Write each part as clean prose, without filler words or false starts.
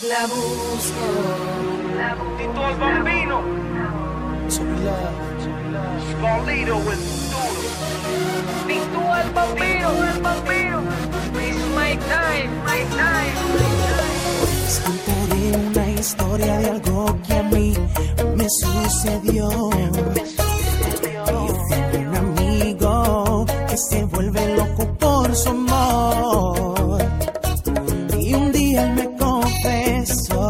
La busco. Tito el Bambino. Scarlito with Duro. Tito el Bambino. It's my time. Les contaré una historia de algo que a mí me sucedió. Yo tengo un amigo que se vuelve loco por su amor. Y un día él me confesó.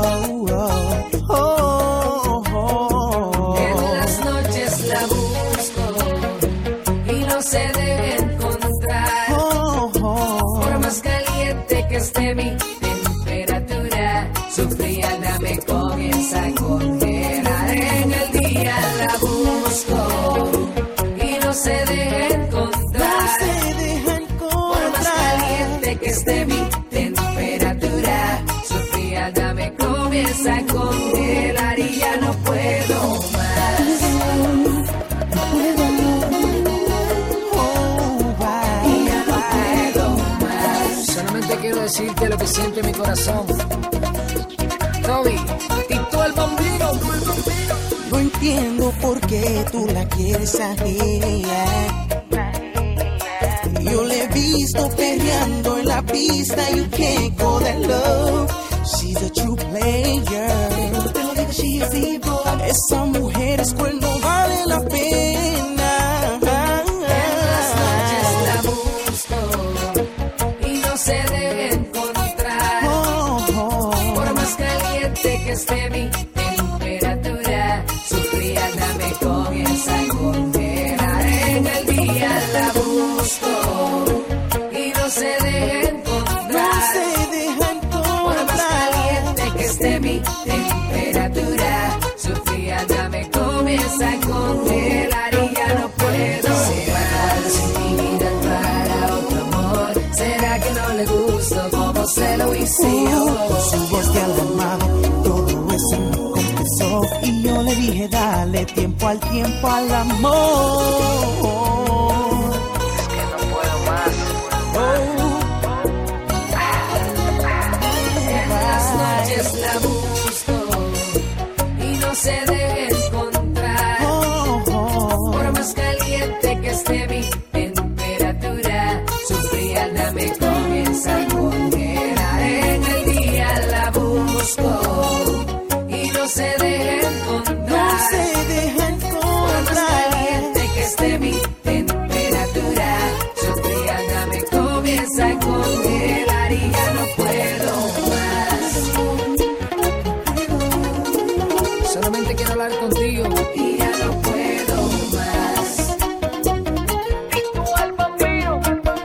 En las noches la busco y no se debe encontrar. Por más caliente que esté mi temperatura, su frialdad me comienza a congelar. En el día la busco y no se deja encontrar. Por más caliente que esté mi temperatura, su frialdad me comienza a congelar y ya no puedo más. Y ya no puedo más. Solamente quiero decirte lo que siente mi corazón. Toby, Tito el Bambino. No entiendo por qué tú la quieres a ella. Yo le he visto peleando en la pista. You can't call that love. She's a true player. Pero digo, she is evil. Esa mujer es cual no vale la pena. En las noches la busco y no se debe encontrar. Por más caliente que esté mi temperatura, su frialdad me comienza a congelar. En el día la busco y no se deja encontrar. Por más caliente que esté mi temperatura, su frialdad me comienza a congelar y ya no puedo más. Intimidad para otro amor. ¿Será que no le gusto como se lo hice yo? Su voz de alarmada, todo eso me confesó. Y yo le dije, dale tiempo al amor. Es que no puedo más. En las noches la busco y no se deja encontrar. Por más caliente que esté mi temperatura, su frialdad me comienza a congelar. En el día la busco y no se deja encontrar. Por más caliente que esté mi temperatura, su frialdad me comienza a congelar y ya no puedo más. Solamente quiero hablar contigo. Y ya no puedo más. Tito el Bambino.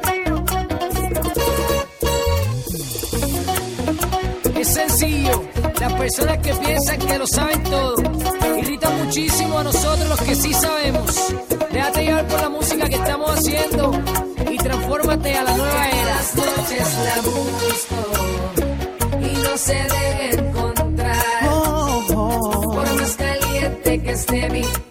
Es sencillo. Las personas que piensan que lo saben todo irritan muchísimo a nosotros los que sí sabemos. Déjate llevar por la música que estamos haciendo y transfórmate a la nueva En era. las noches la busco y no se deja encontrar. Por más caliente que esté mi